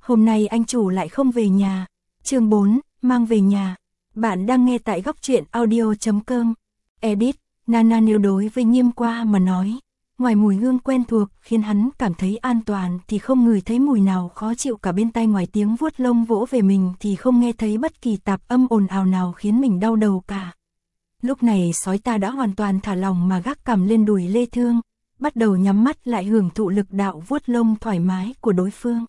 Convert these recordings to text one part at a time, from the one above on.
hôm nay anh chủ lại không về nhà. Chương 4, mang về nhà. Bạn đang nghe tại góc truyện audio.com. Edit, Nana nếu đối với Nghiêm Qua mà nói, ngoài mùi hương quen thuộc khiến hắn cảm thấy an toàn thì không ngửi thấy mùi nào khó chịu cả, bên tai ngoài tiếng vuốt lông vỗ về mình thì không nghe thấy bất kỳ tạp âm ồn ào nào khiến mình đau đầu cả. Lúc này sói ta đã hoàn toàn thả lòng mà gác cằm lên đùi Lê Thương, bắt đầu nhắm mắt lại hưởng thụ lực đạo vuốt lông thoải mái của đối phương.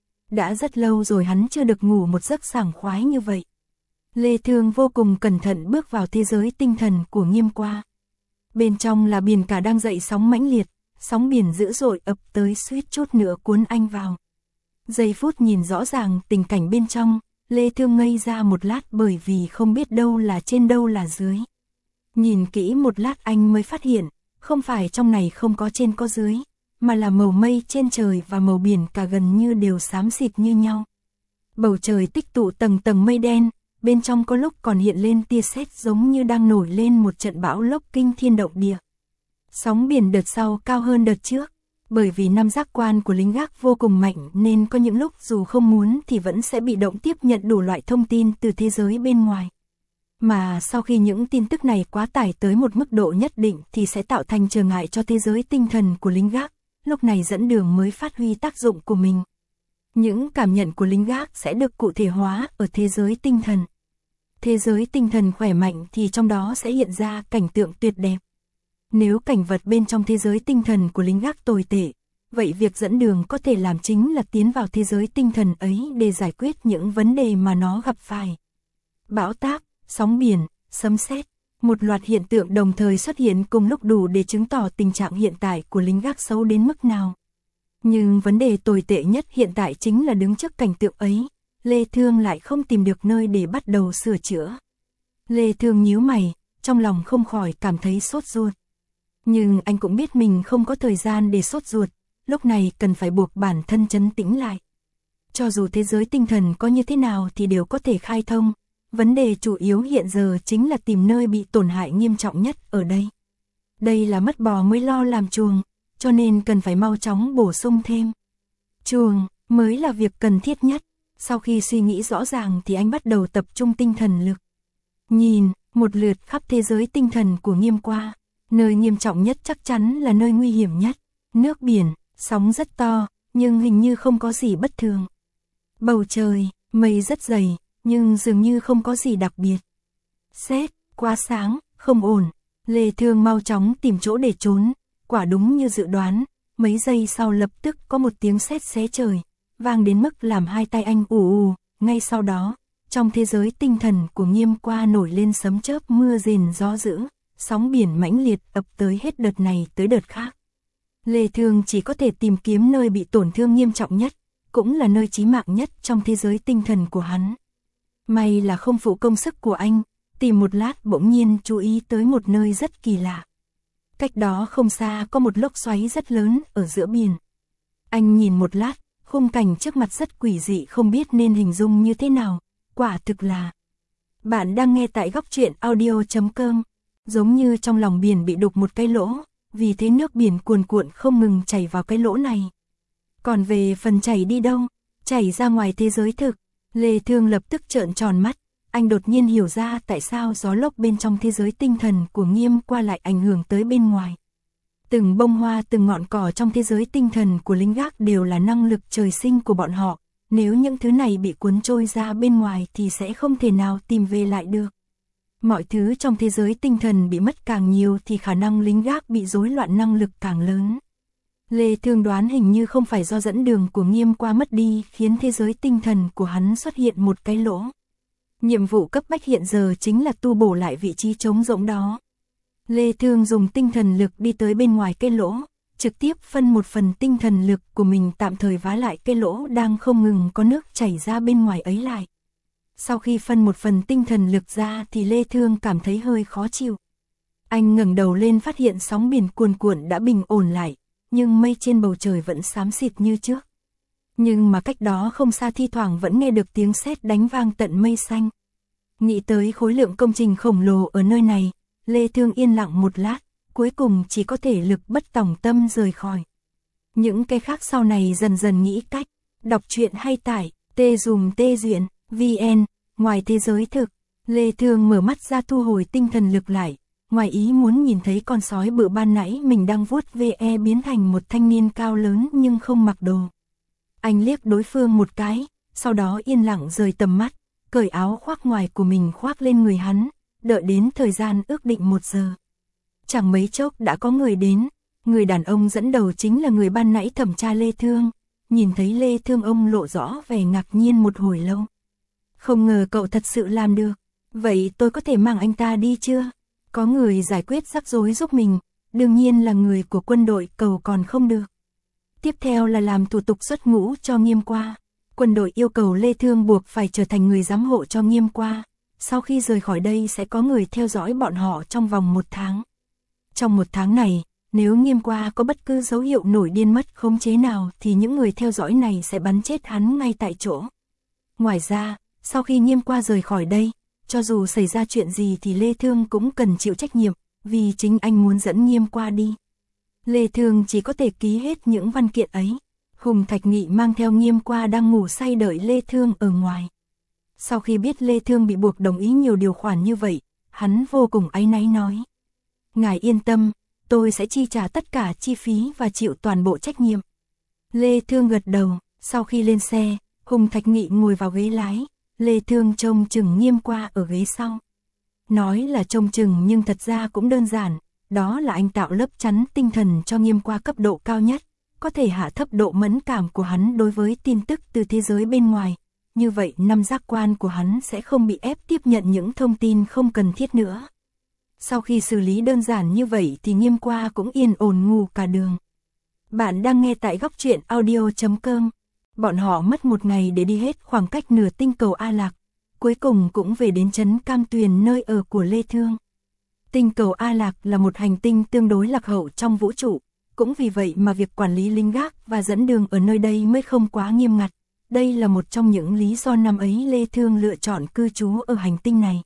Đã rất lâu rồi hắn chưa được ngủ một giấc sảng khoái như vậy. Lê Thương vô cùng cẩn thận bước vào thế giới tinh thần của Nghiêm Qua. Bên trong là biển cả đang dậy sóng mãnh liệt, sóng biển dữ dội ập tới suýt chút nữa cuốn anh vào. Giây phút nhìn rõ ràng tình cảnh bên trong, Lê Thương ngây ra một lát bởi vì không biết đâu là trên đâu là dưới. Nhìn kỹ một lát anh mới phát hiện, không phải trong này không có trên có dưới, mà là màu mây trên trời và màu biển cả gần như đều xám xịt như nhau. Bầu trời tích tụ tầng tầng mây đen, bên trong có lúc còn hiện lên tia sét giống như đang nổi lên một trận bão lốc kinh thiên động địa. Sóng biển đợt sau cao hơn đợt trước, bởi vì năm giác quan của lính gác vô cùng mạnh nên có những lúc dù không muốn thì vẫn sẽ bị động tiếp nhận đủ loại thông tin từ thế giới bên ngoài. Mà sau khi những tin tức này quá tải tới một mức độ nhất định thì sẽ tạo thành trở ngại cho thế giới tinh thần của lính gác, lúc này dẫn đường mới phát huy tác dụng của mình. Những cảm nhận của lính gác sẽ được cụ thể hóa ở thế giới tinh thần. Thế giới tinh thần khỏe mạnh thì trong đó sẽ hiện ra cảnh tượng tuyệt đẹp. Nếu cảnh vật bên trong thế giới tinh thần của lính gác tồi tệ, vậy việc dẫn đường có thể làm chính là tiến vào thế giới tinh thần ấy để giải quyết những vấn đề mà nó gặp phải. Bão táp, sóng biển, sấm sét, một loạt hiện tượng đồng thời xuất hiện cùng lúc đủ để chứng tỏ tình trạng hiện tại của lính gác xấu đến mức nào. Nhưng vấn đề tồi tệ nhất hiện tại chính là đứng trước cảnh tượng ấy, Lê Thương lại không tìm được nơi để bắt đầu sửa chữa. Lê Thương nhíu mày, trong lòng không khỏi cảm thấy sốt ruột. Nhưng anh cũng biết mình không có thời gian để sốt ruột, lúc này cần phải buộc bản thân trấn tĩnh lại. Cho dù thế giới tinh thần có như thế nào thì đều có thể khai thông, vấn đề chủ yếu hiện giờ chính là tìm nơi bị tổn hại nghiêm trọng nhất ở đây. Đây là mất bò mới lo làm chuồng, cho nên cần phải mau chóng bổ sung thêm. Chuồng mới là việc cần thiết nhất. Sau khi suy nghĩ rõ ràng thì anh bắt đầu tập trung tinh thần lực. Nhìn một lượt khắp thế giới tinh thần của Nghiêm Qua, nơi nghiêm trọng nhất chắc chắn là nơi nguy hiểm nhất. Nước biển, sóng rất to, nhưng hình như không có gì bất thường. Bầu trời, mây rất dày, nhưng dường như không có gì đặc biệt. Sét, quá sáng, không ổn. Lê Thương mau chóng tìm chỗ để trốn, quả đúng như dự đoán, mấy giây sau lập tức có một tiếng sét xé trời, vang đến mức làm hai tay anh ù ù. Ngay sau đó, trong thế giới tinh thần của Nghiêm Qua nổi lên sấm chớp mưa rền gió dữ, sóng biển mãnh liệt ập tới hết đợt này tới đợt khác. Lê Thương chỉ có thể tìm kiếm nơi bị tổn thương nghiêm trọng nhất, cũng là nơi chí mạng nhất trong thế giới tinh thần của hắn. May là không phụ công sức của anh, tìm một lát bỗng nhiên chú ý tới một nơi rất kỳ lạ. Cách đó không xa có một lốc xoáy rất lớn ở giữa biển. Anh nhìn một lát, khung cảnh trước mặt rất quỷ dị không biết nên hình dung như thế nào, quả thực là. Bạn đang nghe tại góc truyện audio.com, giống như trong lòng biển bị đục một cái lỗ, vì thế nước biển cuồn cuộn không ngừng chảy vào cái lỗ này. Còn về phần chảy đi đâu, chảy ra ngoài thế giới thực, Lê Thương lập tức trợn tròn mắt, anh đột nhiên hiểu ra tại sao gió lốc bên trong thế giới tinh thần của Nghiêm Qua lại ảnh hưởng tới bên ngoài. Từng bông hoa từng ngọn cỏ trong thế giới tinh thần của lính gác đều là năng lực trời sinh của bọn họ, nếu những thứ này bị cuốn trôi ra bên ngoài thì sẽ không thể nào tìm về lại được. Mọi thứ trong thế giới tinh thần bị mất càng nhiều thì khả năng lính gác bị rối loạn năng lực càng lớn. Lê Thương đoán hình như không phải do dẫn đường của Nghiêm Qua mất đi khiến thế giới tinh thần của hắn xuất hiện một cái lỗ. Nhiệm vụ cấp bách hiện giờ chính là tu bổ lại vị trí trống rỗng đó. Lê Thương dùng tinh thần lực đi tới bên ngoài cái lỗ, trực tiếp phân một phần tinh thần lực của mình tạm thời vá lại cái lỗ đang không ngừng có nước chảy ra bên ngoài ấy lại. Sau khi phân một phần tinh thần lực ra thì Lê Thương cảm thấy hơi khó chịu. Anh ngẩng đầu lên phát hiện sóng biển cuồn cuộn đã bình ổn lại, nhưng mây trên bầu trời vẫn xám xịt như trước. Nhưng mà cách đó không xa thi thoảng vẫn nghe được tiếng sét đánh vang tận mây xanh. Nghĩ tới khối lượng công trình khổng lồ ở nơi này, Lê Thương yên lặng một lát, cuối cùng chỉ có thể lực bất tòng tâm rời khỏi. Những cái khác sau này dần dần nghĩ cách, Đọc truyện hay tải, tđùm.vn. Ngoài thế giới thực, Lê Thương mở mắt ra thu hồi tinh thần lực lại, ngoài ý muốn nhìn thấy con sói bự ban nãy mình đang vuốt ve biến thành một thanh niên cao lớn nhưng không mặc đồ. Anh liếc đối phương một cái, sau đó yên lặng rời tầm mắt, cởi áo khoác ngoài của mình khoác lên người hắn, đợi đến thời gian ước định 1 giờ. Chẳng mấy chốc đã có người đến, người đàn ông dẫn đầu chính là người ban nãy thẩm tra Lê Thương. Nhìn thấy Lê Thương ông lộ rõ vẻ ngạc nhiên một hồi lâu. Không ngờ cậu thật sự làm được, vậy tôi có thể mang anh ta đi chưa? Có người giải quyết rắc rối giúp mình, đương nhiên là người của quân đội cầu còn không được. Tiếp theo là làm thủ tục xuất ngũ cho Nghiêm Qua. Quân đội yêu cầu Lê Thương buộc phải trở thành người giám hộ cho Nghiêm Qua. Sau khi rời khỏi đây sẽ có người theo dõi bọn họ trong vòng 1 tháng. Trong 1 tháng này, nếu Nghiêm Qua có bất cứ dấu hiệu nổi điên mất khống chế nào thì những người theo dõi này sẽ bắn chết hắn ngay tại chỗ. Ngoài ra, sau khi Nghiêm Qua rời khỏi đây, cho dù xảy ra chuyện gì thì Lê Thương cũng cần chịu trách nhiệm, vì chính anh muốn dẫn Nghiêm Qua đi. Lê Thương chỉ có thể ký hết những văn kiện ấy. Hùng Thạch Nghị mang theo Nghiêm Qua đang ngủ say đợi Lê Thương ở ngoài. Sau khi biết Lê Thương bị buộc đồng ý nhiều điều khoản như vậy, hắn vô cùng áy náy nói. Ngài yên tâm, tôi sẽ chi trả tất cả chi phí và chịu toàn bộ trách nhiệm. Lê Thương gật đầu, sau khi lên xe, Hùng Thạch Nghị ngồi vào ghế lái, Lê Thương trông chừng Nghiêm Qua ở ghế sau. Nói là trông chừng nhưng thật ra cũng đơn giản, đó là anh tạo lớp chắn tinh thần cho Nghiêm Qua cấp độ cao nhất, có thể hạ thấp độ mẫn cảm của hắn đối với tin tức từ thế giới bên ngoài. Như vậy 5 giác quan của hắn sẽ không bị ép tiếp nhận những thông tin không cần thiết nữa. Sau khi xử lý đơn giản như vậy thì Nghiêm Qua cũng yên ổn ngủ cả đường. Bạn đang nghe tại góc truyện audio.com. Bọn họ mất 1 ngày để đi hết khoảng cách nửa tinh cầu A Lạc. Cuối cùng cũng về đến trấn Cam Tuyền nơi ở của Lê Thương. Tinh cầu A Lạc là một hành tinh tương đối lạc hậu trong vũ trụ. Cũng vì vậy mà việc quản lý lính gác và dẫn đường ở nơi đây mới không quá nghiêm ngặt. Đây là một trong những lý do năm ấy Lê Thương lựa chọn cư trú ở hành tinh này.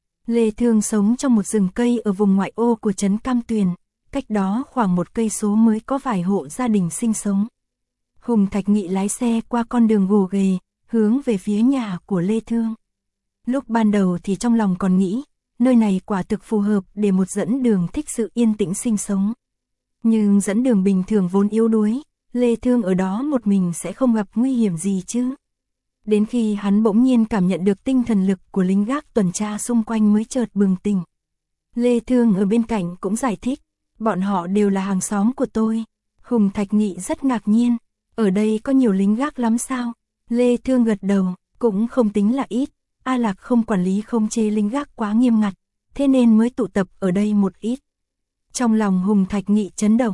Lê Thương sống trong một rừng cây ở vùng ngoại ô của trấn Cam Tuyền, cách đó khoảng 1 cây số mới có vài hộ gia đình sinh sống. Hùng Thạch Nghị lái xe qua con đường gồ ghề, hướng về phía nhà của Lê Thương. Lúc ban đầu thì trong lòng còn nghĩ, nơi này quả thực phù hợp để một dẫn đường thích sự yên tĩnh sinh sống. Nhưng dẫn đường bình thường vốn yếu đuối, Lê Thương ở đó một mình sẽ không gặp nguy hiểm gì chứ. Đến khi hắn bỗng nhiên cảm nhận được tinh thần lực của lính gác tuần tra xung quanh mới chợt bừng tỉnh. Lê Thương ở bên cạnh cũng giải thích, bọn họ đều là hàng xóm của tôi. Hùng Thạch Nghị rất ngạc nhiên, ở đây có nhiều lính gác lắm sao? Lê Thương gật đầu, cũng không tính là ít, A Lạc không quản lý không chế lính gác quá nghiêm ngặt, thế nên mới tụ tập ở đây một ít. Trong lòng Hùng Thạch Nghị chấn động,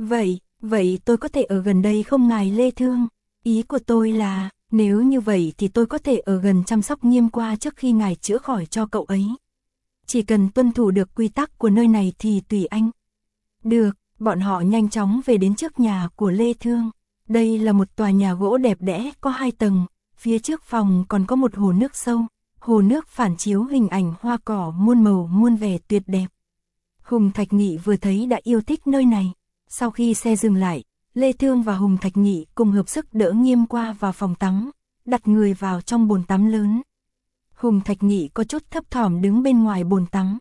vậy tôi có thể ở gần đây không ngài Lê Thương? Ý của tôi là, nếu như vậy thì tôi có thể ở gần chăm sóc Nghiêm Qua trước khi ngài chữa khỏi cho cậu ấy. Chỉ cần tuân thủ được quy tắc của nơi này thì tùy anh. Được, bọn họ nhanh chóng về đến trước nhà của Lê Thương. Đây là một tòa nhà gỗ đẹp đẽ có 2 tầng, phía trước phòng còn có một hồ nước sâu, hồ nước phản chiếu hình ảnh hoa cỏ muôn màu muôn vẻ tuyệt đẹp. Hùng Thạch Nghị vừa thấy đã yêu thích nơi này. Sau khi xe dừng lại, Lê Thương và Hùng Thạch Nghị cùng hợp sức đỡ Nghiêm Qua vào phòng tắm, đặt người vào trong bồn tắm lớn. Hùng Thạch Nghị có chút thấp thỏm đứng bên ngoài bồn tắm.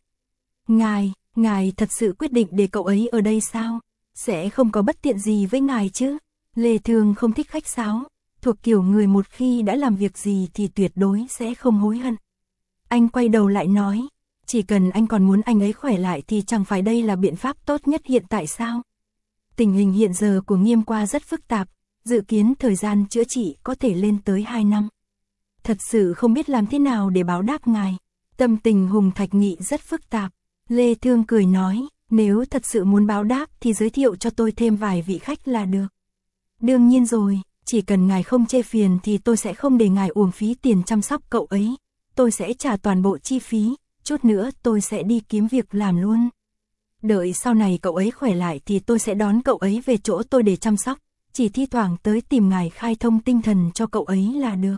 Ngài thật sự quyết định để cậu ấy ở đây sao? Sẽ không có bất tiện gì với ngài chứ? Lê Thương không thích khách sáo, thuộc kiểu người một khi đã làm việc gì thì tuyệt đối sẽ không hối hận. Anh quay đầu lại nói, chỉ cần anh còn muốn anh ấy khỏe lại thì chẳng phải đây là biện pháp tốt nhất hiện tại sao? Tình hình hiện giờ của Nghiêm Qua rất phức tạp, dự kiến thời gian chữa trị có thể lên tới 2 năm. Thật sự không biết làm thế nào để báo đáp ngài. Tâm tình Hùng Thạch Nghị rất phức tạp. Lê Thương cười nói, nếu thật sự muốn báo đáp thì giới thiệu cho tôi thêm vài vị khách là được. Đương nhiên rồi, chỉ cần ngài không chê phiền thì tôi sẽ không để ngài uổng phí tiền chăm sóc cậu ấy. Tôi sẽ trả toàn bộ chi phí, chút nữa tôi sẽ đi kiếm việc làm luôn. Đợi sau này cậu ấy khỏe lại thì tôi sẽ đón cậu ấy về chỗ tôi để chăm sóc, chỉ thi thoảng tới tìm ngài khai thông tinh thần cho cậu ấy là được.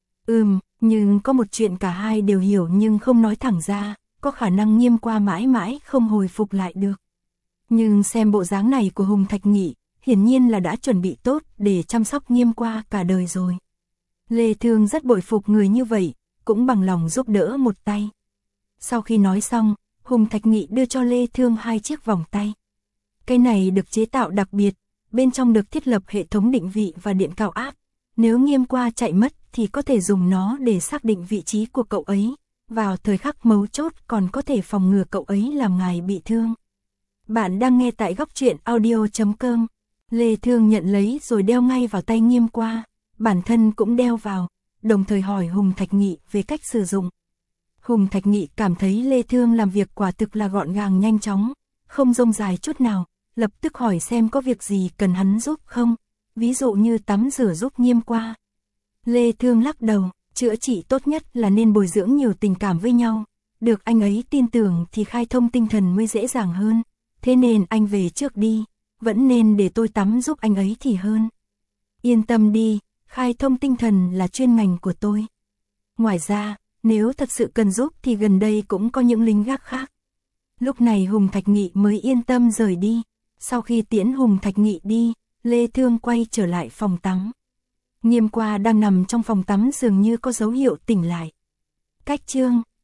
Nhưng có một chuyện cả hai đều hiểu nhưng không nói thẳng ra, có khả năng Nghiêm Qua mãi mãi không hồi phục lại được. Nhưng xem bộ dáng này của Hùng Thạch Nghị, hiển nhiên là đã chuẩn bị tốt để chăm sóc Nghiêm Qua cả đời rồi. Lê Thương rất bội phục người như vậy, cũng bằng lòng giúp đỡ một tay. Sau khi nói xong, Hùng Thạch Nghị đưa cho Lê Thương 2 chiếc vòng tay. Cái này được chế tạo đặc biệt, bên trong được thiết lập hệ thống định vị và điện cao áp. Nếu Nghiêm Qua chạy mất thì có thể dùng nó để xác định vị trí của cậu ấy, vào thời khắc mấu chốt còn có thể phòng ngừa cậu ấy làm ngài bị thương. Bạn đang nghe tại góc truyện audio.com. Lê Thương nhận lấy rồi đeo ngay vào tay Nghiêm Qua, bản thân cũng đeo vào, đồng thời hỏi Hùng Thạch Nghị về cách sử dụng. Hùng Thạch Nghị cảm thấy Lê Thương làm việc quả thực là gọn gàng nhanh chóng, không rông dài chút nào, lập tức hỏi xem có việc gì cần hắn giúp không, ví dụ như tắm rửa giúp Nghiêm Qua. Lê Thương lắc đầu, chữa trị tốt nhất là nên bồi dưỡng nhiều tình cảm với nhau, được anh ấy tin tưởng thì khai thông tinh thần mới dễ dàng hơn, thế nên anh về trước đi, vẫn nên để tôi tắm giúp anh ấy thì hơn. Yên tâm đi, khai thông tinh thần là chuyên ngành của tôi. Ngoài ra, nếu thật sự cần giúp thì gần đây cũng có những lính gác khác. Lúc này Hùng Thạch Nghị mới yên tâm rời đi. Sau khi tiễn Hùng Thạch Nghị đi, Lê Thương quay trở lại phòng tắm. Nghiêm Qua đang nằm trong phòng tắm dường như có dấu hiệu tỉnh lại. Cách chương